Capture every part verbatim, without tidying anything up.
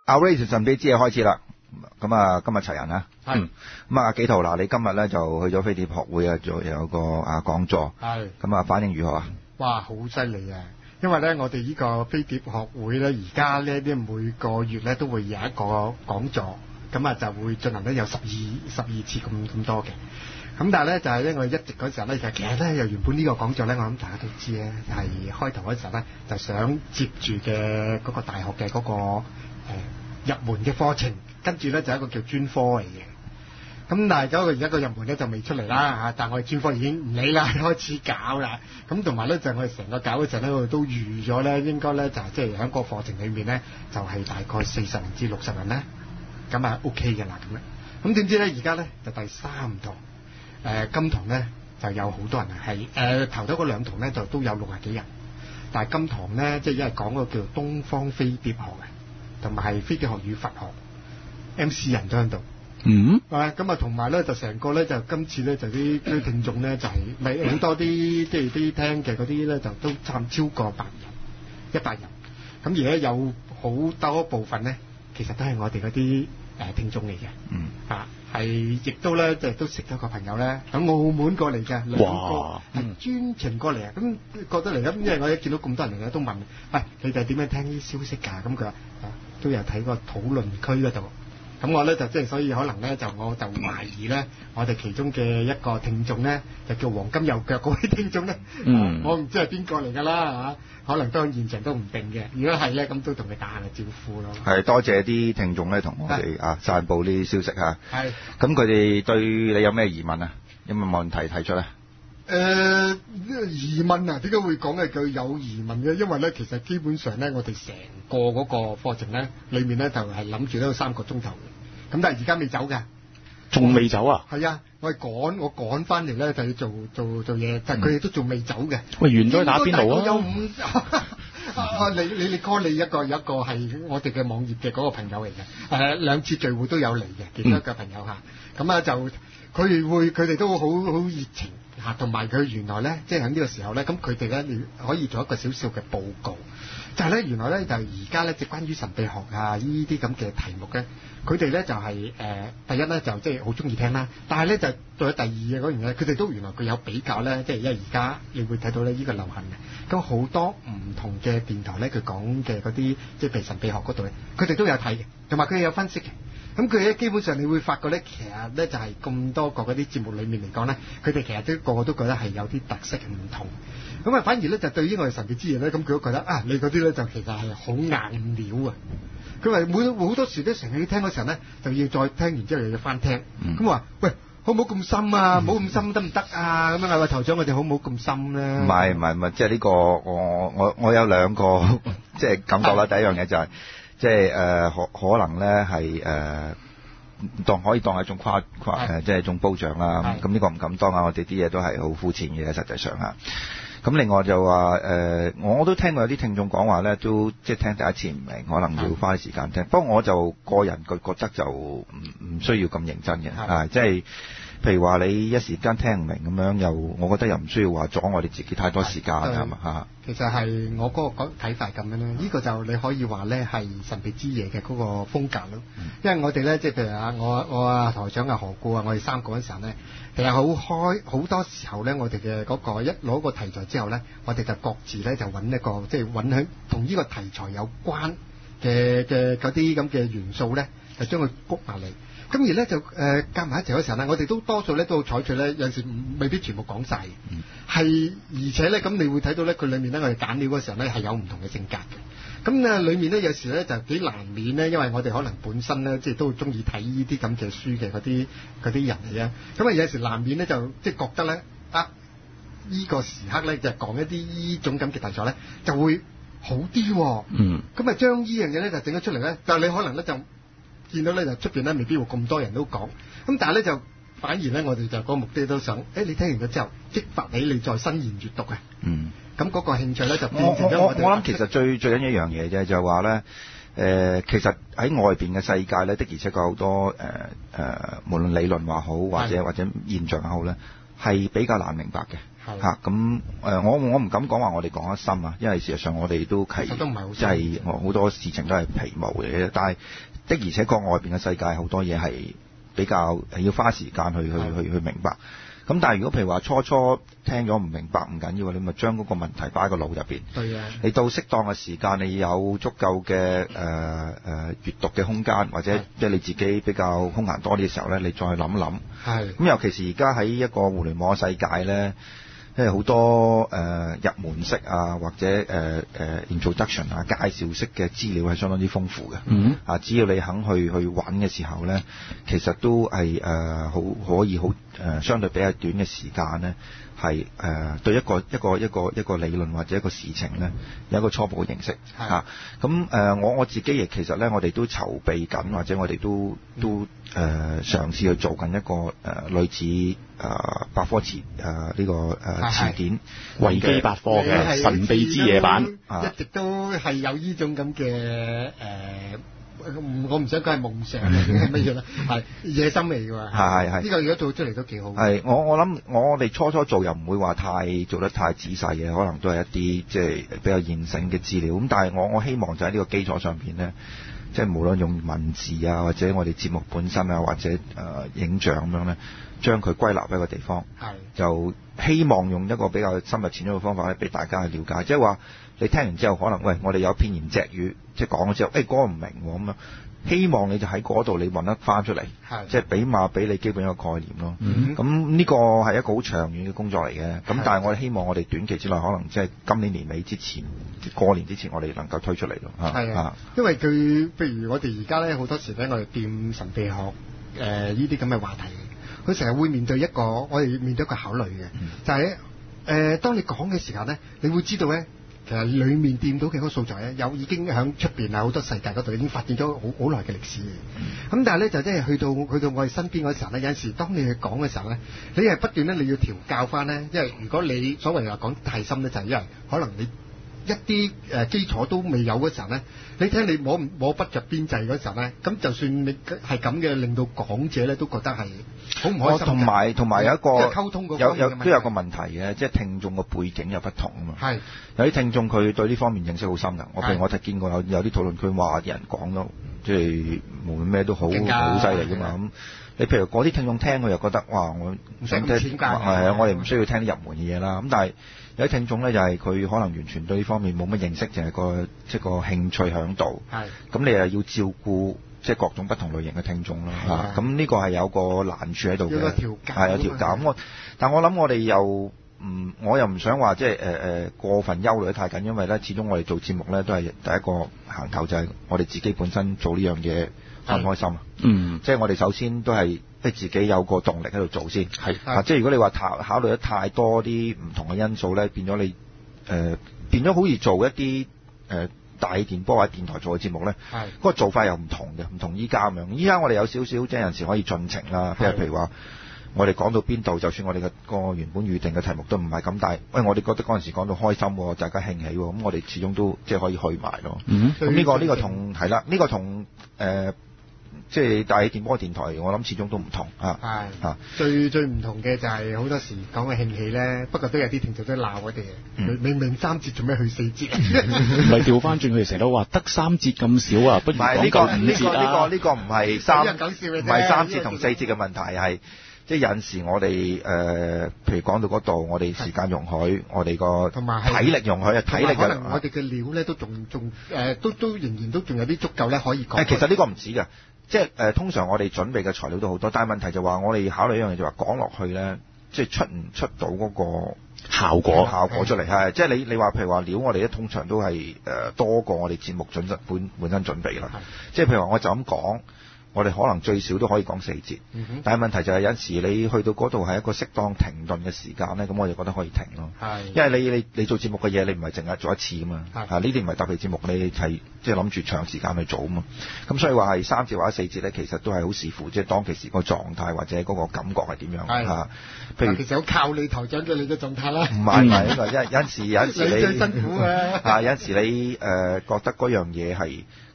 Outrageous 神秘之夜開始啦，咁啊今日齊人啊， 係咁啊紀陶嗱，你今日咧就去咗飛碟學會啊，做有個啊講座， 係咁啊反應如何啊？ 哇，好犀利啊！因為咧，我哋呢個飛碟學會咧，而家咧啲每個月咧都會有一個講座，咁啊就會進行咧有十二十二次咁咁多嘅。咁但係咧就係咧，我哋一直嗰時候咧，就其實咧又原本呢個講座咧，我諗大家都知咧，係開頭嗰時候咧就想接住嘅嗰個大學嘅嗰、嗰個、呃、入門嘅課程，跟住咧就一個叫專科嚟嘅。咁但係嗰個而家個入門咧就未出嚟啦嚇，但係我哋專科已經唔理啦，開始搞啦。咁同埋咧就係我哋成個搞嗰陣咧，我哋都預咗咧，應該咧就係即係喺個課程裏面咧，就係大概四十人至六十人咧，咁啊 OK 嘅啦咁樣。咁點知咧而家咧就第三堂。誒、呃、金堂咧就有好多人係誒頭頭嗰兩堂咧就都有六十幾人，但係金堂咧即係因為講個叫做東方飛碟學嘅，同埋係飛碟學與佛學 M C 人都喺度。 嗯， 啊咁啊同埋咧就成個咧就今次咧就啲啲聽眾咧就係咪好多啲即係啲聽嘅嗰啲咧就都差唔超過百人一百人，咁而家有好多部分咧其實都係我哋嗰啲誒聽眾嚟嘅。 嗯啊。係，亦都咧，就都識咗個朋友咧，喺澳門過嚟嘅兩個，係專程過嚟啊！咁覺得嚟咁，因為我一見到咁多人嚟咧，都問：喂，你哋點樣聽啲消息㗎？咁佢話：都有睇過討論區嗰度。咁我咧就即係所以可能咧就我就懷疑咧，我哋其中嘅一個聽眾咧，就叫黃金右腳嗰位聽眾咧，嗯，我唔知係邊個嚟㗎啦嚇，可能當現場都唔定嘅。如果係咧，咁都同佢打下個招呼咯。係多謝啲聽眾咧，同我哋啊散佈呢啲消息嚇。 係。 咁佢哋對你有咩疑問啊？有冇問題提出咧？ 誒、呃、疑問啊，點解會講係佢有疑問嘅？因為咧，其實基本上咧，我哋成個嗰個課程咧，裏面咧就係諗住呢三個鐘頭嘅，咁但係而家未走㗎， 仲未走啊？ 係啊，我係趕我趕翻嚟咧，就要做做做嘢，但係佢哋都仲未走嘅。 喂，完咗打邊爐啊？ 有五啊！你你你 call 你一個有一個係我哋嘅網頁嘅嗰個朋友嚟嘅，誒、呃、兩次聚會都有嚟嘅，其中一個朋友嚇，咁啊、嗯、就佢哋會佢哋都好好熱情。嚇，同埋佢原來咧，即係喺呢個時候咧，咁佢哋咧，你可以做一個少少嘅報告，就係、是、咧，原來咧就係而家咧，即係關於神秘學啊呢啲咁嘅題目咧，佢哋咧就係、是、誒、呃、第一咧就即係好中意聽啦，但係咧就到咗第二嘅嗰樣嘢，佢哋都原來佢有比較咧，即係因為而家你會睇到咧呢個流行嘅，咁好多唔同嘅電台咧，佢講嘅嗰啲即係譬如神秘學嗰度咧，佢哋都有睇嘅，同埋佢哋有分析嘅。咁佢咧基本上你會發覺咧，其實咧就係咁多個嗰啲節目裏面嚟講咧，佢哋其實都個個都覺得係有啲特色唔同。咁啊，反而咧就對於我哋神秘之夜咧，咁佢都覺得啊，你嗰啲咧就其實係好硬料啊。佢話每好多時都成日要聽嗰時候咧，就要再聽完之後又要翻聽。咁話、嗯、喂，好唔好咁深啊？唔好咁深得唔得啊？咁樣啊，喂頭長，我哋好唔好咁深咧？ 唔係唔係唔係，即係呢個我我我有兩個即係感覺啦。第一樣嘢就係、是。即係誒可可能咧係誒當可以當係一種誇誇誒，即係一種褒獎啦。咁呢個唔敢當啊！我哋啲嘢都係好膚淺嘅，實際上嚇。咁另外就話誒、呃，我都聽過有啲聽眾講話咧，都即係聽第一次唔明，可能要花啲時間聽。不過我就個人覺覺得就唔唔需要咁認真嘅啊，即係。譬如話你一時間聽唔明咁樣，又我覺得又唔需要話阻我哋自己太多時間係嘛嚇。 其實係我嗰個睇法咁樣咧，呢、這個就你可以話咧係神秘之夜嘅嗰個風格咯、嗯。因為我哋咧即係譬如啊，我我啊台長啊何故啊，我哋三個嗰陣時候咧，其實好開好多時候咧，我哋嘅嗰個一攞個題材之後咧，我哋就各自咧就揾一個即係揾喺同呢個題材有關嘅嘅嗰啲咁嘅元素咧，就將佢谷埋嚟。咁而咧就誒夾埋一齊嗰時候咧，我哋都多數咧都採取咧有陣時未必全部講晒，係、嗯、而且咧咁你會睇到咧佢裡面咧我哋揀料嗰時候咧係有唔同嘅性格嘅。咁啊裡面咧有時咧就幾難免咧，因為我哋可能本身咧即係都中意睇呢啲咁嘅書嘅嗰啲嗰啲人嚟啊。咁啊有時難免咧就即係覺得咧啊依、這個時刻咧就講一啲依種咁嘅題材咧就會好啲、哦。嗯。咁啊將依樣嘢咧就整咗出嚟咧，但係你可能咧就。見到咧就出邊咧未必會咁多人都講，咁但係咧就反而咧我哋就個目的都想，誒、欸、你聽完咗之後激發起你再伸延閱讀啊，嗯，咁嗰個興趣咧就變成咗我哋。我諗其實最最緊要一樣嘢啫，就係話咧，誒其實喺外邊嘅世界咧的而且確好多誒誒、呃，無論理論話好或者或者現象好咧，係比較難明白嘅。 嚇咁誒，我我唔敢講話我哋講得深啊，因為事實上我哋都係即係好多事情都係皮毛嚟嘅，但係的而且確外邊嘅世界好多嘢係比較要花時間去去去去明白。咁但係如果譬如話初初聽咗唔明白唔緊要，你咪將嗰個問題擺喺個腦入邊。 對啊。你到適當嘅時間，你有足夠嘅誒誒閱讀嘅空間，或者即係你自己比較空閒多啲嘅時候咧，你再諗諗。係。咁尤其是而家喺一個互聯網世界咧。即係好多誒、呃、入門式啊，或者誒誒、呃、introduction 啊，介紹式嘅資料係相當之豐富嘅。嗯。啊，只要你肯去去揾嘅時候咧，其實都係誒好可以好誒、呃、相對比較短嘅時間咧，係誒、呃、對一個一個一個一個理論或者一個事情咧有一個初步嘅認識。係。嚇、啊，咁誒我我自己亦其實咧，我哋都籌備緊，或者我哋都、嗯、都誒、呃、嘗試去做緊一個誒、呃、類似誒、呃、百科詞誒呢個誒。呃詞典維基百科嘅神秘之夜版， 一直都係有呢種咁嘅誒，我唔想講係夢想嘅係乜嘢咧，係野心嚟㗎喎。係係呢個如果做出嚟都幾好。係我我諗我哋初初做又唔會話太做得太仔細嘅，可能都係一啲即係比較現成嘅資料。咁但係我我希望就喺呢個基礎上邊咧，即係無論用文字啊，或者我哋節目本身啊，或者誒、呃、影像咁樣咧，將佢歸納喺一個地方，就希望用一個比較深入淺出嘅方法咧，俾大家去了解。即係話你聽完之後，可能喂我哋有片言隻語，即係講咗之後，誒嗰個唔明喎咁樣，希望你就喺嗰度你揾得翻出嚟，即係俾碼俾你基本一個概念咯。咁呢個係一個好長遠嘅工作嚟嘅。咁但係我哋希望我哋短期之內，可能即係今年年尾之前，過年之前，我哋能夠推出嚟咯。係啊，因為佢譬如我哋而家咧好多時咧，我哋掂神秘學誒呢啲咁嘅話題。佢成日會面對一個，我哋面對一個考慮嘅，嗯、就係、是、誒、呃，當你講嘅時候咧，你會知道咧，其實裡面掂到嘅嗰個素材咧，有已經喺出邊啊好多世界嗰度已經發展咗好好耐嘅歷史嘅。咁、嗯、但係咧就即係去到去到我哋身邊嗰時候咧，有陣時當你去講嘅時候咧，你係不斷咧你要調教翻咧，因為如果你所謂話講太深咧，就係、是、因為可能你一啲誒基礎都未有嗰時候咧，你聽你摸摸不着邊際嗰時候咧，咁就算你係咁嘅，令到講者咧都覺得係好唔開心。同埋同埋有一個溝通嗰有有都有個問題嘅，即係聽眾個背景又不同啊嘛。係有啲聽眾佢對呢方面認識好深㗎。我譬如我睇見過有有啲討論區話啲人講咯，即係無論咩都好好犀利㗎嘛。咁你譬如嗰啲聽眾聽佢又覺得哇，我唔想聽係啊，我哋唔需要聽啲入門嘅嘢啦。咁但係有啲聽眾咧就係、是、佢可能完全對呢方面冇乜認識，淨係個即係個興趣喺度。係咁你又要照顧即係各種不同類型嘅聽眾啦。嚇咁呢個係有個難處喺度嘅。有個調教係有調教。咁我但我諗我哋又唔我又唔想話即係誒誒過分憂慮得太緊，因為咧始終我哋做節目咧都係第一個行頭就係我哋自己本身做呢樣嘢開唔開心啊。嗯，即係我哋首先都係。即係自己有個動力喺度做先，係啊！即係如果你話考考慮得太多啲唔同嘅因素咧，變咗你誒、呃、變咗好似做一啲誒、呃、大電波或者電台做嘅節目咧，係嗰個做法又唔同嘅，唔同依家咁樣。依家我哋有少少即係有陣時可以盡情啦，即係譬如話我哋講到邊度，就算我哋嘅個原本預定嘅題目都唔係咁，但係喂我哋覺得嗰陣時講到開心喎，大家興起喎，咁我哋始終都即係可以去埋咯。嗯，咁呢、呢個呢、呢個同係啦，呢、呢個同誒。呃即係大電波電台，我諗始終都唔同啊！係啊，最最唔同嘅就係好多時講嘅興起咧，不過都有啲聽眾都鬧我哋嘅。明明三節做咩去四節？唔係調翻轉，佢哋成日都話得三節咁少啊，不如講夠五節啊！呢個呢個呢個唔係三唔係三節同四節嘅問題，係即係有陣時我哋誒、呃，譬如講到嗰度，我哋時間容許，我哋個體力容許啊，體力可能我哋嘅料咧都仲仲誒，都都仍然都仲有啲足夠咧可以講。誒，其實呢個唔止㗎。即係誒、呃，通常我哋準備嘅材料都好多，但係問題就話我哋考慮一樣嘢就話講落去咧，即係出唔出到嗰個效果效果出嚟係，即係你你話譬如話料，我哋咧通常都係誒、呃、多過我哋節目準本本身準備啦。即係譬如話我就咁講。我哋可能最少都可以講四節，嗯、但係問題就係有時你去到嗰度係一個適當停頓嘅時間咧，咁我就覺得可以停咯。係，因為你你你做節目嘅嘢，你唔係淨係做一次啊嘛。係，呢啲唔係特別節目，你係即係諗住長時間去做啊嘛。咁所以話係三節或者四節咧，其實都係好視乎即係當其時個狀態或者嗰個感覺係點樣。係啊，譬如其實好靠你台長嘅你嘅狀態啦。唔係唔係呢個，因為有陣時有陣時你最辛苦嘅啊，有陣時你誒、呃、覺得嗰樣嘢係。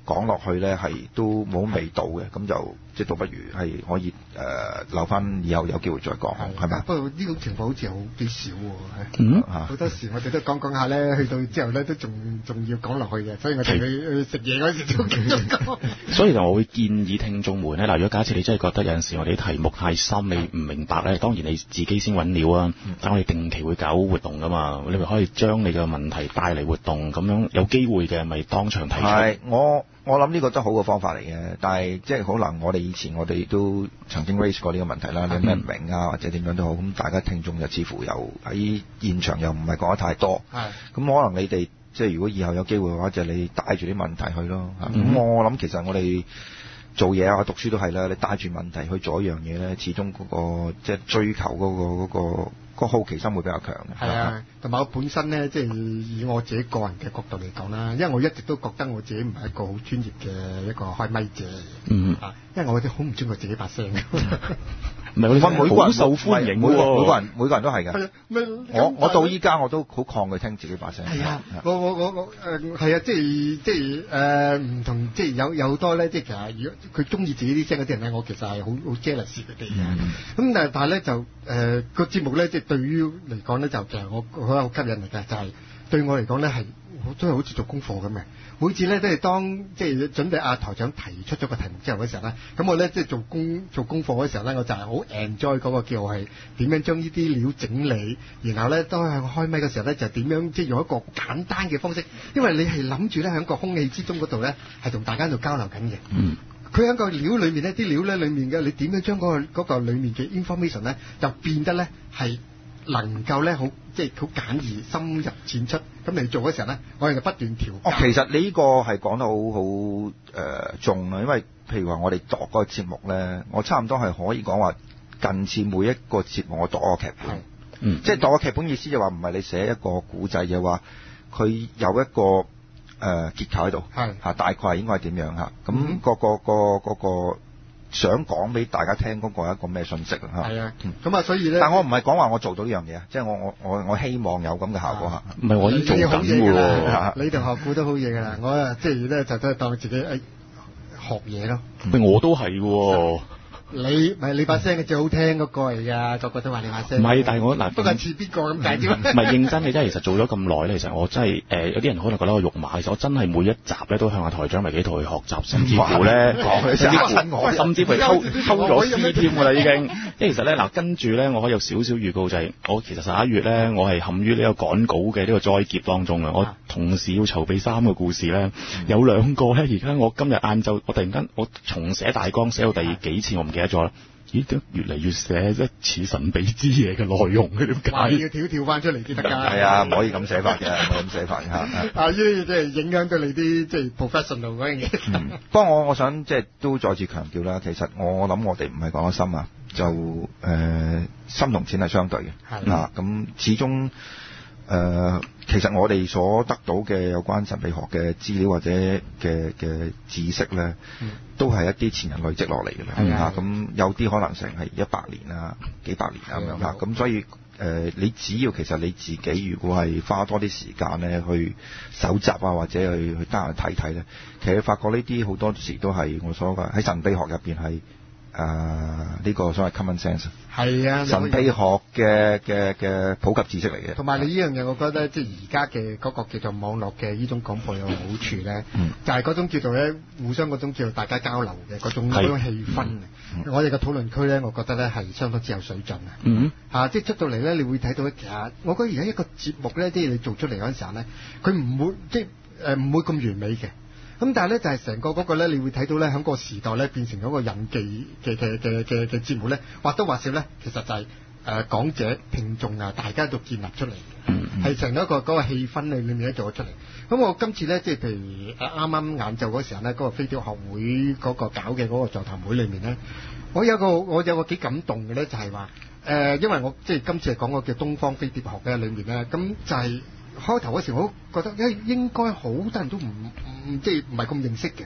講落去咧係都冇味道嘅，咁就即係倒不如係可以誒、呃、留翻以後有機會再講，係咪？ 不過呢種情況好似好幾少喎， 嗯， 好多時我哋都講講下咧，去到之後咧都仲仲要講落去嘅，所以我哋去去食嘢嗰時都繼續講。 所以就我會建議聽眾們咧，嗱，如果假設你真係覺得有陣時我哋啲題目太深，你唔明白咧，當然你自己先揾料啊。但我哋定期會搞活動噶嘛，你咪可以將你嘅問題帶嚟活動，咁樣有機會嘅咪當場提出。 係，我我諗呢個都好嘅方法嚟嘅，但係即係可能我哋以前我哋都曾經 raise 過呢個問題啦，你咩唔明啊，或者點樣都好，咁大家聽眾就似乎又喺現場又唔係講得太多。係，咁可能你哋即係如果以後有機會嘅話，就你帶住啲問題去咯。咁、嗯、我諗其實我哋做嘢啊、讀書都係啦，你帶住問題去做一樣嘢咧，始終嗰、嗰個即係追求嗰、嗰個嗰、嗰個個好奇心會比較強嘅。係啊， 同埋我本身咧，即係以我自己個人嘅角度嚟講啦，因為我一直都覺得我自己唔係一個好專業嘅一個開咪者。嗯啊，因為我好唔中意我自己把聲。 唔係，我每個人受歡迎喎， 每個人每個人都係嘅。我我到依家我都好抗拒聽自己把聲。 係啊，我我我我誒係啊，即係即係誒唔同，即係有有好多咧，即係其實如果佢中意自己啲聲嗰啲人咧，我其實係好好 jealous 佢哋嘅。咁但係但係咧就誒個節目咧，即係對於嚟講咧，就其實我好有吸引力嘅，就係對我嚟講咧係都係好似做功課咁嘅。每次咧都係當即係準備阿台長提出咗個題目之後嘅時候咧，咁我咧即係做功做功課嘅時候咧，我就係好 enjoy 嗰個叫係點樣將呢啲料整理，然後咧當佢開咪嘅時候咧就點樣即係用一個簡單嘅方式，因為你係諗住咧喺個空氣之中嗰度咧係同大家喺度交流緊嘅。嗯。佢喺個料裏面咧，啲料咧裏面嘅你點樣將嗰個嗰個裡面嘅 information 咧就變得咧係能夠咧好即係好簡易深入淺出，咁你做嘅時候咧，我哋就不斷調。哦， 其實你呢個係講得好好誒重啊，因為譬如話我哋度嗰個節目咧，我差唔多係可以講話近似每一個節目我度個劇本，嗯，即係度個劇本意思就話唔係你寫一個古仔嘅話，佢有一個誒、呃、結構喺度，係嚇大概係應該係點樣嚇，咁、嗯嗰個、嗰個、嗰個、嗰個想講俾大家聽嗰個係一個咩信息啊？ 係啊，咁啊，所以咧， 但我唔係講話我做到呢樣嘢啊，即係我我我我希望有咁嘅效果嚇。 唔係我已經做緊嘅喎， 你同學估都好嘢㗎啦，我啊即係咧就都係當自己誒學嘢咯。 咪我都係喎。 你咪你把聲嘅最好聽嗰個嚟㗎，個個都話你把聲。 唔係，但係我嗱， 不過似邊個咁解啫？ 唔係認真嘅，即係其實做咗咁耐咧，其實我真係誒、呃、有啲人可能覺得我肉麻，其實我真係每一集咧都向阿台長咪幾同佢學習，甚至乎咧，甚至乎甚至乎偷偷咗師添㗎啦已經。因為其實咧嗱，跟住咧我可以有少少預告就係、是，我其實十一月咧我係陷於呢個趕稿嘅呢個災劫當中啊！我同時要籌備三個故事咧，有兩個咧而家我今日晏晝我突然間我重寫大綱寫到第幾次我唔記得咗啦。咦？都越嚟越寫一似神秘之夜嘅內容嘅，點解？ 要跳跳翻出嚟先得㗎。 係啊，唔可以咁寫法嘅，唔可以咁寫法嚇。 啊！呢啲即係影響到你啲即係 professional 嗰樣嘢。 嗯，不過我我想即係都再次強調啦，其實我諗我哋唔係講得深啊，就誒、呃、深同淺係相對嘅。係啊，咁始終。誒、呃，其實我哋所得到嘅有關神秘學嘅資料或者嘅嘅知識咧、嗯，都係一啲前人累積落嚟嘅啦。係啊，咁有啲可能成係一百年啊、幾百年啊咁樣啦。咁所以誒、呃，你只要其實你自己如果係花多啲時間咧去搜集啊，或者去去單去睇睇咧，其實你發覺呢啲好多時都係我所講喺神秘學入邊係。誒、呃、呢、這個所謂 common sense 係啊， 神秘學嘅嘅嘅普及知識嚟嘅。 同埋你呢樣嘢，我覺得即係而家嘅嗰個叫做網絡嘅呢種廣播有好處咧、嗯，就係、是、嗰種叫做咧互相嗰種叫做大家交流嘅嗰種嗰種氣氛、嗯、我哋嘅討論區咧，我覺得咧係相當之有水準、嗯、啊！嚇，即係出到嚟咧，你會睇到其實我覺得而家一個節目咧，即係你做出嚟嗰陣時候咧，佢唔會即係誒唔會咁完美嘅。咁但係咧就係成個嗰個咧，你會睇到咧喺個時代咧變成咗個印記嘅嘅嘅嘅嘅節目咧，或多或少咧，其實就係誒講者聽眾啊，大家都建立出嚟，係成咗一個嗰個氣氛裏面咧做咗出嚟。咁我今次咧即係譬如啱啱晏晝嗰時候咧，嗰個飛碟學會嗰個搞嘅嗰個座談會裏面咧，我有個我有個幾感動嘅咧，就係話誒，因為我即係今次係講個叫東方飛碟學嘅裏面咧，咁就係、是。開頭嗰時我覺得誒應該好多人都唔唔即係唔係咁認識嘅，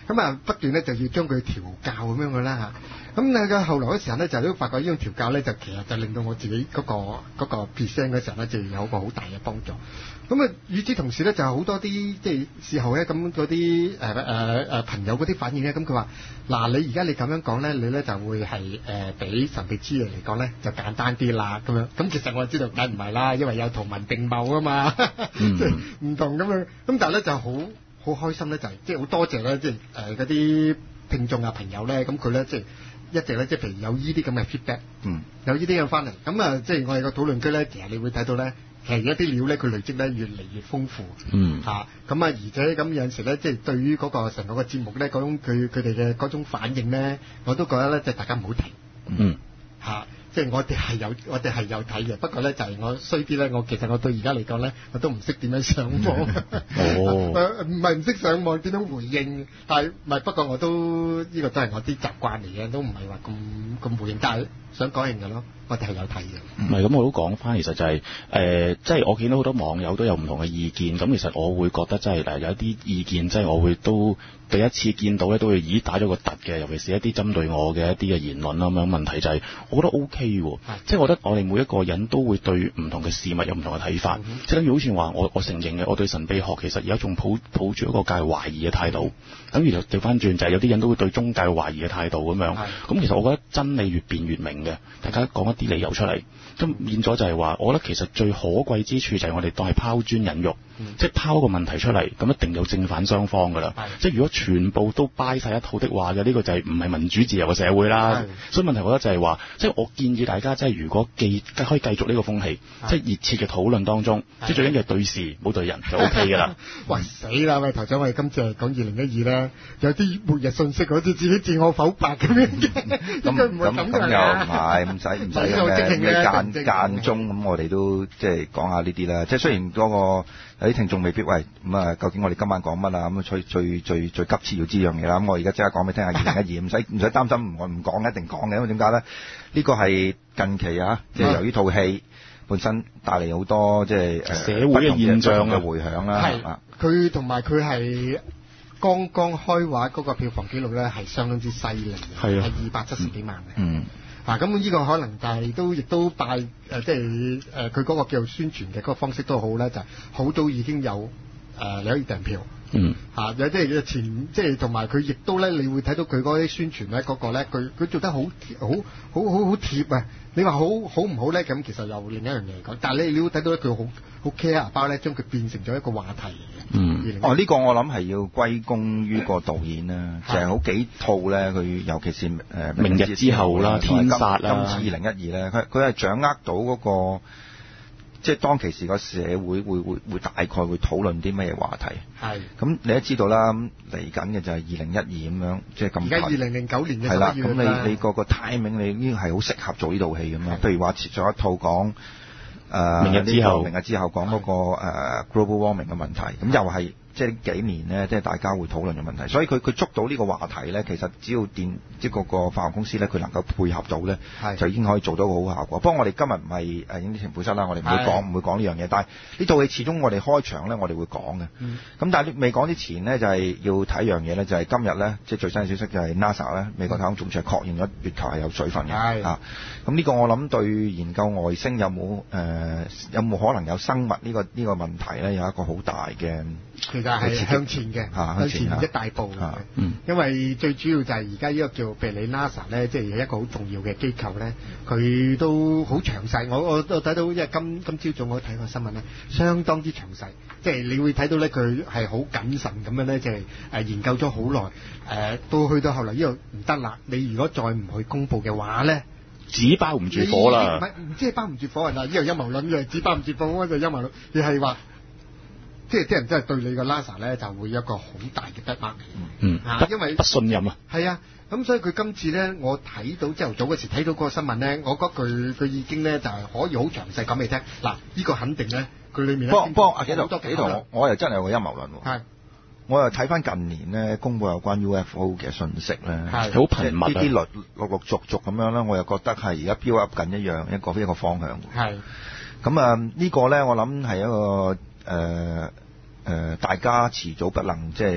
咁啊不斷咧就要將佢調教咁樣嘅啦嚇。咁咧嘅後來嗰時候咧就都發覺呢種調教咧就其實就令到我自己嗰、嗰個嗰、嗰個 present 嘅時候咧就有個好大嘅幫助。咁啊與此同時咧就好多啲即係事後咧咁嗰啲誒誒誒朋友嗰啲反應咧，咁佢話嗱你而家你咁樣講咧，你咧就會係誒比神秘之夜嚟講咧就簡單啲啦咁樣。咁其實我知道梗唔係啦，因為有圖文並茂啊嘛，即係唔同咁樣。咁但係咧就好好開心咧，就係即係好多謝咧，即係誒嗰啲聽眾啊朋友咧，咁佢咧即係一直咧即係譬如有呢啲咁嘅 feedback，嗯，有呢啲咁翻嚟，咁啊即係我哋個討論區咧，其實你會睇到咧，其實一啲料咧佢累積咧越嚟越豐富，嗯嚇，咁啊而且咁有陣時咧，即係對於嗰個成個個節目咧嗰種佢佢哋嘅嗰種反應咧，我都覺得咧即係大家唔好停，嗯嚇。即係我哋係有，我哋係有睇嘅。不過咧，就係、是、我衰啲咧。我其實我到而家嚟講咧，我都唔識點樣上網。哦，唔係唔識上網，點樣回應？但係唔係？不過我都呢、這個都係我啲習慣嚟嘅，都唔係話咁咁回應。但係想講應嘅咯，我哋係有睇嘅。 唔係咁，我都講翻，其實就係、是、誒，即、呃、係、就是、我見到好多網友都有唔同嘅意見。咁其實我會覺得真係嗱，有一啲意見，即係我會都第一次見到咧，都會咦打咗個突嘅。尤其是一啲針對我嘅一啲嘅言論啦。咁樣問題就係、是，我覺得 O K。即係我覺得我哋每一個人都會對唔同嘅事物有唔同嘅睇法，嗯、即係等於好似話我我承認嘅，我對神秘學其實而家仲抱抱住一個介懷疑嘅態度，等於就調翻轉就係有啲人都會對宗教懷疑嘅態度咁樣。咁其實我覺得真理越辯越明嘅，大家講一啲理由出嚟。咁變咗就係話，我覺得其實最可貴之處就係我哋當係拋磚引玉，嗯、即係拋個問題出嚟，咁一定有正反雙方㗎啦。即係如果全部都掰晒一套的話嘅，呢、呢個就係唔係民主自由嘅社會啦。所以問題我覺得就係話，即係我建議大家即係如果繼可以繼續呢個風氣，即係熱切嘅討論當中，即係最緊要係對事冇對人就 O K 㗎啦。 喂死啦！喂頭長，我哋今次係講二零一二咧，有啲末日信息好似自己自我否白咁樣嘅，應該唔會咁㗎啦。 咁又唔係，唔使唔使嘅咩間間中咁，我哋都即係講下呢啲啦。即係雖然嗰個有啲聽眾未必喂咁啊，究竟我哋今晚講乜啊？咁最最最最急切要知樣嘢啦。咁我而家即刻講俾你聽下二零一二，唔使唔使擔心，我唔講一定講嘅。因為點解咧？呢個係近期啊，即係由於套戲本身帶嚟好多即係誒社會嘅現象嘅迴響啦。 係佢同埋佢係剛剛開畫嗰個票房紀錄咧，係相當之犀利嘅，係二百七十幾萬嘅。嗯。啊，咁呢個可能但係都亦都拜誒，即係誒佢嗰個叫做宣傳嘅嗰個方式都好咧，就係、是、好早已經有誒、呃、你可以訂票。嗯，嚇、啊、有即係前即係同埋佢亦都咧，你會睇到佢嗰啲宣傳咧，嗰、那個咧，佢佢做得好好好好好貼啊！你話好好唔好咧？咁其實又另一樣嘢嚟講，但係你你會睇到咧，佢好好 care 包咧，將佢變成咗一個話題嚟嘅。 嗯，哦，呢、這個我諗係要歸功於個導演啦，就係、是、好幾套咧，佢尤其是誒、呃、 明日之後啦、天煞啦、 今次二零一二咧，佢佢係掌握到嗰、那個。即係當其時個社會會會會大概會討論啲咩話題？係。咁你都知道啦，嚟緊嘅就係二零一二咁樣，即係咁。而家二零零九年嘅十一月啦。係啦，咁你你個個 timing 你已經係好適合做呢套戲咁樣。譬如話設咗一套講誒、呃、 明日之後， 明日之後講嗰、那個、呃、global warming 嘅問題，咁又係。即係幾年呢，即係大家會討論嘅問題，所以佢佢捉到呢個話題呢，其實只要電即係個個化學公司呢，佢能夠配合到呢，就已經可以做到個好效果。不過我哋今日唔係誒影啲情報室啦，我哋唔會講唔會講呢樣嘢。但係呢套戲始終我哋開場呢，我哋會講嘅。咁、嗯、但係你未講之前呢，就係、是、要睇一樣嘢呢，就係、是、今日呢，即係最新嘅消息就係 NASA 呢，美國太空總署確認咗月球係有水分嘅。啊，咁呢個我諗對研究外星有冇誒、呃、有冇可能有生物呢、這個呢、這個問題呢，有一個好大嘅。 其實係向前嘅，向前一大步嘅。嗯，因為最主要就係而家呢個叫譬如你 NASA 咧，即係一個好重要嘅機構咧，佢都好詳細。我我我睇到，因為今今朝早我睇個新聞咧，相當之詳細。即係你會睇到咧，佢係好謹慎咁樣咧，即係誒研究咗好耐。誒到去到後嚟呢度唔得啦，你如果再唔去公佈嘅話咧， 紙包唔住火啦。 唔係唔知係包唔住火人啊！呢個陰謀論嘅，紙包唔住火嗰就陰謀論，你係話。即係啲人真係對你個 NASA 咧就會有一個好大嘅 bad mark 嗯， 啊，因為不信任啊。 係啊，咁所以佢今次咧，我睇到朝頭早嗰時睇到嗰個新聞咧，我覺得佢佢已經咧就係、是、可以好詳細講俾你聽。嗱，呢、這個肯定咧，佢裏面咧， 幫幫阿幾度幾度，我我又真係有個陰謀論喎。係，我又睇翻近年咧公佈有關 U F O 嘅信息咧，係好頻密，呢啲陸陸陸續續咁樣啦，我又覺得係而家 build up 緊一樣一個一個方向。係，咁啊呢個咧我諗係一個誒。呃誒、呃，大家遲早不能即係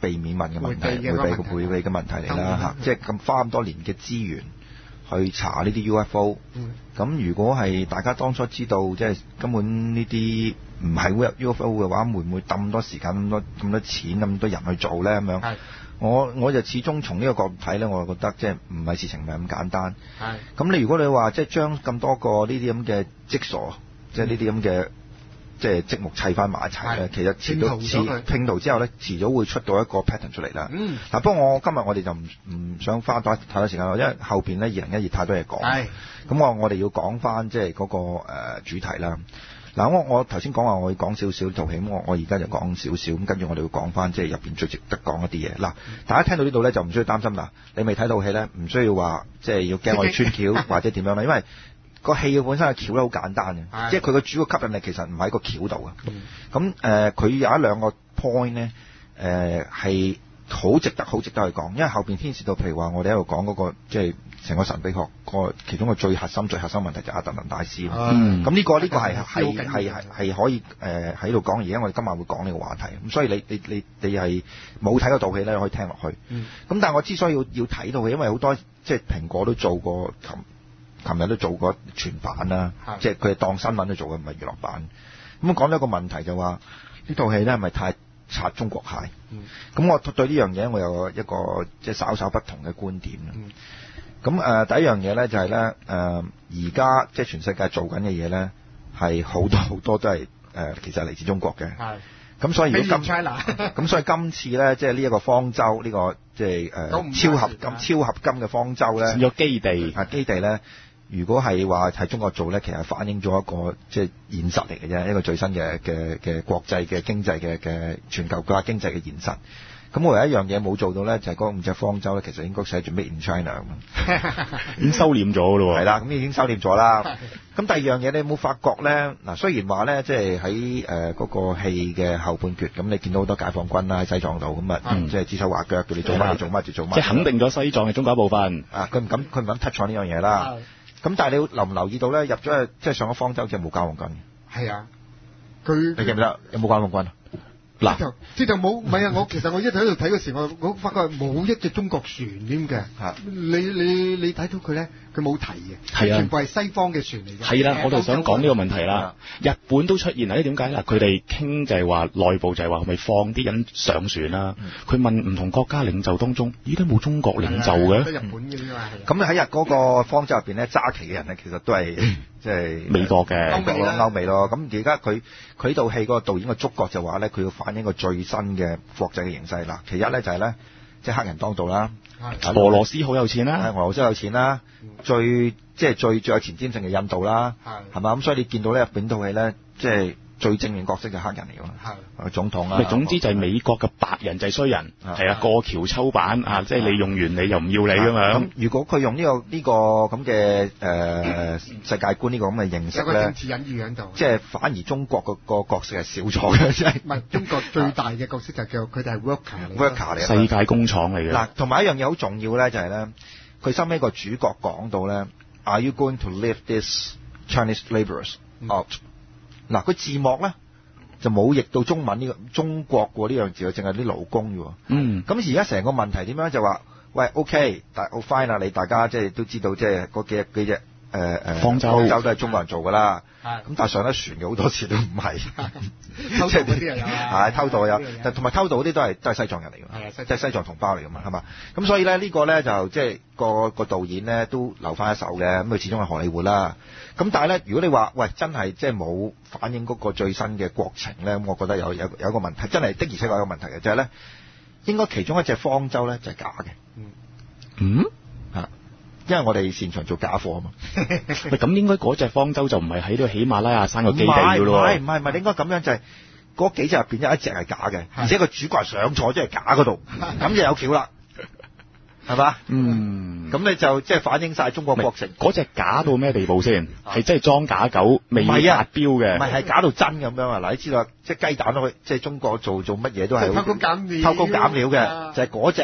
避免問嘅問題， 迴避嘅迴避個迴避嘅問題嚟啦嚇，即係咁花咁多年嘅資源去查呢啲 U F O，咁、嗯、如果係大家當初知道即係根本呢啲唔係 U F O 嘅話，會唔會抌咁多時間、咁多咁多錢、咁多人去做咧？咁樣，我我就始終從呢個角度睇咧，我就覺得即係唔係事情唔係咁簡單。咁你如果你話即係將咁多個呢啲咁嘅積鎖，即係呢啲咁嘅即係積木砌翻埋一齊咧，其實遲到遲拼圖之後咧，遲早會出到一個 pattern 出嚟啦。嗱、嗯，不過我今日我哋就唔唔想花多太多時間咯，因為後邊咧二零一二太多嘢講。咁我我哋要講翻即係嗰個、呃、主題啦。嗱，我我頭先講話我要講少少套戲，咁我我而家就講少少，咁跟住我哋會講翻即係入邊最值得講一啲嘢。嗱，大家聽到呢度咧就唔需要擔心啦，你未睇到戲咧，唔需要話即係要驚我哋穿橋或者點樣啦，因為個戲本身嘅橋咧好簡單嘅，即係佢個主要吸引力其實唔喺個橋度嘅。咁誒，佢、呃、有一兩個 point 咧，誒係好值得好值得去講，因為後邊牽涉到譬如話我哋喺度講嗰個即係成個神秘學個其中個最核心最核心問題就係阿特蘭大師。咁、嗯、呢、呢個呢、呢個係係係係係可以誒喺度講，而家我哋今晚會講呢個話題。咁所以你你你你係冇睇嗰套戲咧，可以聽落去。咁、嗯、但係我之所以要要睇到嘅，因為好多即係蘋果都做過，琴琴日都做過全版啦，即係佢係當新聞都做嘅，唔係娛樂版。咁講咗一個問題就話呢套戲咧係咪太擦中國鞋？咁、嗯、我對呢樣嘢我有一個即係稍稍不同嘅觀點。咁、嗯、誒、呃、第一樣嘢咧就係咧誒而家即係全世界做緊嘅嘢咧係好多好多都係誒、呃、其實嚟自中國嘅。咁所以如果今咁所以今次咧即係呢一個方舟呢、這個即係誒超合金超合金嘅方舟咧有基地啊基地咧。如果係話喺中國做咧，其實反映咗一個即係現實嚟嘅啫，一個最新嘅嘅嘅國際嘅經濟嘅嘅全球化經濟嘅現實。咁我有一樣嘢冇做到咧，就係嗰五隻方舟咧，其實應該寫住 Made in China 已經收斂咗咯喎。係啦，咁已經收斂咗啦。咁第二樣嘢你有冇發覺咧？嗱，雖然話咧，即係喺誒嗰個戲嘅後半段，咁你見到好多解放軍啦喺西藏度，咁啊，即係指手畫腳，叫你做乜就做乜就做乜。即係肯定咗西藏係中國一部分。啊，佢唔敢佢唔敢 touch 呢樣嘢啦。咁但係你留唔留意到咧？入咗去即係上咗方舟之後冇解放軍。係啊，佢你記唔記得有冇解放軍啊？嗱，即係冇，唔係啊！我其實我一喺度睇嗰時，我我發覺冇一隻中國船添嘅。你你你睇到佢咧，佢冇提嘅，係啊，全部係西方嘅船嚟嘅。係啦，我就想講呢個問題啦。日本都出現啦，點解嗱？佢哋傾就係話內部就係話係咪放啲人上船啦？佢、嗯、問唔同國家領袖當中，咦都冇中國領袖嘅。得日本嘅啫嘛。咁喺日嗰個方舟入邊咧，揸旗嘅人咧，其實都係即係美國嘅歐美咯，歐美咯。咁而家佢佢呢套戲嗰個導演嘅觸覺就話咧，佢要反映個最新嘅國際嘅形勢啦。其一咧就係咧，即係黑人當道啦。俄羅斯好有錢啦，係俄羅斯有錢啦。嗯、最即係最最有前瞻性嘅印度啦，係嘛？咁所以你見到咧入邊套戲咧，即係最正面角色就黑人嚟㗎嘛，係總統啦。總之就係美國嘅白人就係衰人，係啊，過橋抽板啊，即係你用完你又唔要你㗎嘛。咁如果佢用呢、這個呢、這個咁嘅誒世界觀呢個咁嘅形式咧，有個政治隱喻喺度，即係反而中國個個角色係少咗嘅，即係唔係中國最大嘅角色就叫佢哋係 worker 嚟，worker 嚟，世界工廠嚟嘅。嗱，同埋一樣嘢好重要咧，就係咧，佢收尾個主角講到咧 ，Are you going to leave this Chinese labourers out？嗱，佢字幕咧就冇譯到中文呢、這個中國喎呢樣字，淨係啲勞工喎。嗯。咁而家成個問題點樣就話，喂 ，OK， 但好 fine 啦，你大家即係都知道，即係嗰幾幾隻誒誒方舟方舟都係中國人做㗎啦。係。咁但係上得船嘅好多次都唔係。偷渡嗰啲又有啊。係偷渡有，但同埋偷渡嗰啲都係都係西藏人嚟㗎。係啊，即係西藏同胞嚟㗎嘛，係嘛？咁所以咧呢個咧就即係個個導演咧都留翻一手嘅，咁佢始終係荷里活啦。咁但係咧，如果你話喂真係即係冇反映嗰個最新嘅國情咧，咁我覺得有有有一個問題，真係的而且確有一個問題嘅，就係咧應該其中一隻方舟咧就係假嘅。嗯。嗯？嚇！因為我哋擅長做假貨啊嘛。喂，咁應該嗰隻方舟就唔係喺呢個喜馬拉雅山個基地㗎咯。唔係唔係唔係，應該咁樣就係、是、嗰幾隻入邊有一隻係假嘅，而且個主角係上坐即係假嗰度，咁就有橋啦。係嘛？嗯，咁你就即係反映晒中國國情。嗰隻假到咩地步先？係真係裝假狗，未達標嘅。唔係，係假到真咁樣啊！嗱，你知道，即係雞蛋都可以，即係中國做做乜嘢都係偷工減料，偷工減料嘅，就係嗰隻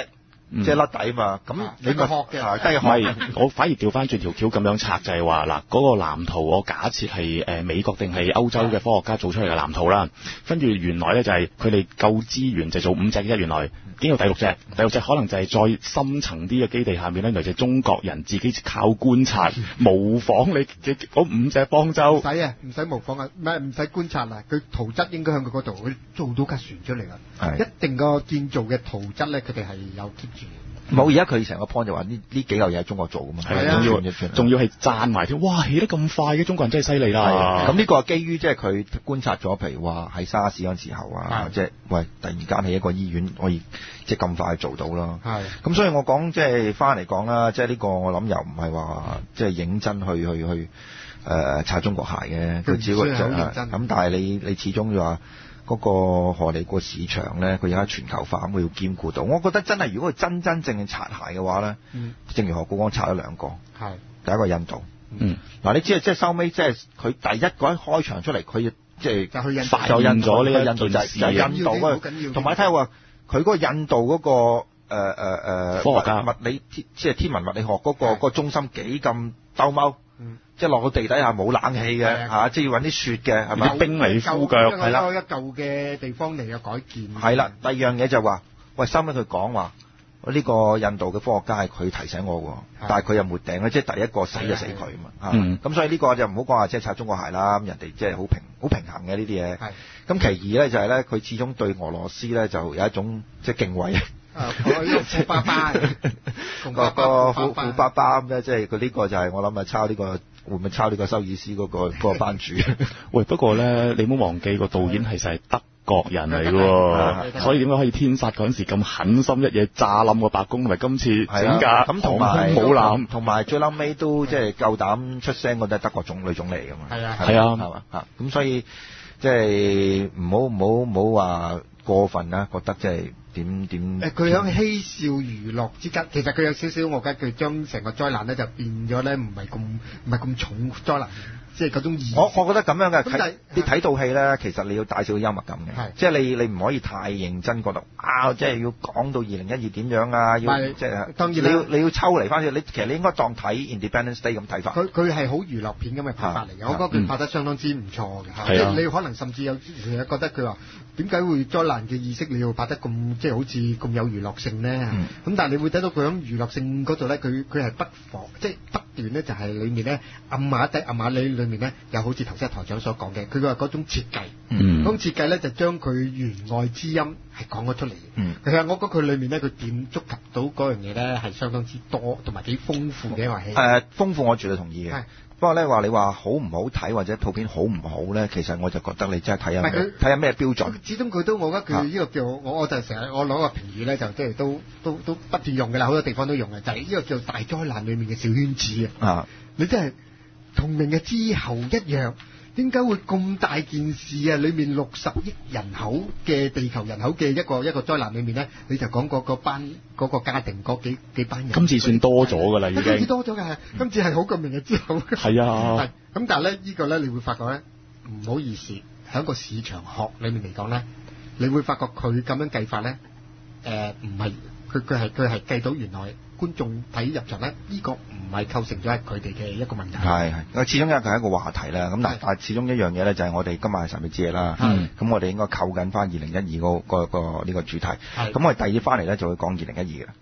即係甩底嘛。咁你咪學嘅， 跟住唔係，我反而調翻轉條橋咁樣拆，就係話嗱，嗰個藍圖我假設係誒美國定係歐洲嘅科學家做出嚟嘅藍圖啦。跟住原來咧就係佢哋夠資源就做五隻啫，原來經過第六隻，第六隻可能就係再深層啲嘅基地下面咧，原來就係中國人自己靠觀察模仿你嘅嗰五隻方舟。 唔使啊，唔使模仿啊，唔係唔使觀察啦，佢圖則應該喺佢嗰度，佢做到架船出嚟啦。係一定個建造嘅圖則咧，佢哋係有 keep 住。 冇，而家佢成個 point 就話呢呢幾嚿嘢係中國做噶嘛， 係啊，仲要仲要係讚埋添，哇起得咁快嘅中國人真係犀利啦！ 咁呢個係基於即係佢觀察咗，譬如話喺沙士嗰陣時候啊，即係喂突然間起一個醫院可以即係咁快做到咯。係咁，所以我講即係翻嚟講啦，即係呢個我諗又唔係話即係認真去去去誒擦中國鞋嘅，佢只不過就咁，但係你你始終要話。嗰個荷里活市場咧，佢而家全球化，咁佢要兼顧到。我覺得真係，如果佢真真正正擦鞋嘅話咧，嗯、正如何故講，擦咗兩個，係第一個印度。嗯，嗱，你知啊，即係收尾，即係佢第一個一開場出嚟，佢即係就印就印咗呢個印度就係就係印度啊，同埋睇下話佢嗰個印度嗰、嗰個誒誒誒科學家物理即係天文物理學嗰、嗰個嗰個中心幾咁兜踎。嗯、即係落到地底下冇冷氣嘅嚇，即係要揾啲雪嘅係咪？啲冰嚟敷腳係啦， 一嚿嘅地方嚟嘅改建。 係啦，第二樣嘢就話，喂，收尾佢講話，呢個印度嘅科學家係佢提醒我喎，但係佢又沒頂咧，即係第一個死就死佢啊嘛嚇。咁、嗯、所以呢個就唔好講話即係擦中國鞋啦，咁人哋即係好平好平衡嘅呢啲嘢。係。咁其二咧就係咧，佢始終對俄羅斯咧就有一種即係敬畏。 啊！我呢個富爸爸， 個個富富爸爸咁咧，即係佢呢個就係我諗係抄呢個，會唔會抄呢個修爾斯嗰個嗰個班主？ 喂，不過咧，你唔好忘記個導演其實係德國人嚟嘅，所以點解可以天煞嗰陣時咁狠心一嘢炸冧個白宮，同埋今次整架咁同埋冇艦， 同埋最嬲尾都即係夠膽出聲，嗰啲係德國總女總理㗎嘛。係啊， 係啊， 係嘛嚇？咁所以即係唔好唔好唔好話過分啦，覺得即係。點點誒，佢喺嬉笑娛樂之間，其實佢有少少，我覺得佢將成個災難咧就變咗咧，唔係咁唔係咁重災難，即係嗰種意。 我我覺得咁樣嘅，睇你睇套戲咧，其實你要帶少少幽默感嘅，即係你你唔可以太認真，覺得啊，即係要講到二零一二點樣啊，要即係當然你要你要抽離翻，你其實你應該當睇 Independence Day 咁睇法。佢佢係好娛樂片咁嘅拍法嚟嘅，我覺得佢拍得相當之唔錯嘅。即係你可能甚至有成日覺得佢話點解會災難嘅意識你要拍得咁？即係好似咁有娛樂性咧，咁、嗯、但係你會睇到佢喺娛樂性嗰度咧，佢佢係不妨即係不斷咧，就係裡面咧暗馬底暗馬里裡面咧，又好似頭先台長所講嘅，佢話嗰種設計，嗰種設計咧就將佢弦外之音係講咗出嚟。嗯、其實我覺得佢裡面咧，佢點觸及到嗰樣嘢咧，係相當之多，同埋幾豐富嘅一個戲。誒、呃，豐富我絕對同意嘅。不過咧話你話好唔好睇或者套片好唔好咧，其實我就覺得你真係睇下睇下咩標準。始終佢都我覺得佢呢個叫我我就成日我攞個評語咧，就即係都都都不斷用嘅啦，好多地方都用嘅，就係、是、呢個叫大災難裡面嘅小圈子啊！你真係同明日之後一樣。點解會咁大件事啊？裏面六十億人口嘅地球人口嘅一個一個災難裏面咧，你就講嗰個班嗰、嗰個家庭嗰幾幾班人。今次算多咗㗎啦，已經。今次多咗㗎，今次係好過明日之後。係啊。係。咁但係咧，呢個、呢個咧，你會發覺咧，唔好意思，喺個市場學裏面嚟講咧，你會發覺佢咁樣計法咧，誒唔係佢佢係佢係計到原來。觀眾睇入場咧，呢、呢個唔係構成咗係佢哋嘅一個問題。係係，始終因為佢係一個話題啦。咁但係始終一樣嘢咧，就係我哋今日係神秘之夜啦。咁、嗯、我哋應該扣緊翻二零一二嗰個個呢個主題。咁我哋第二翻嚟咧就會講二零一二嘅。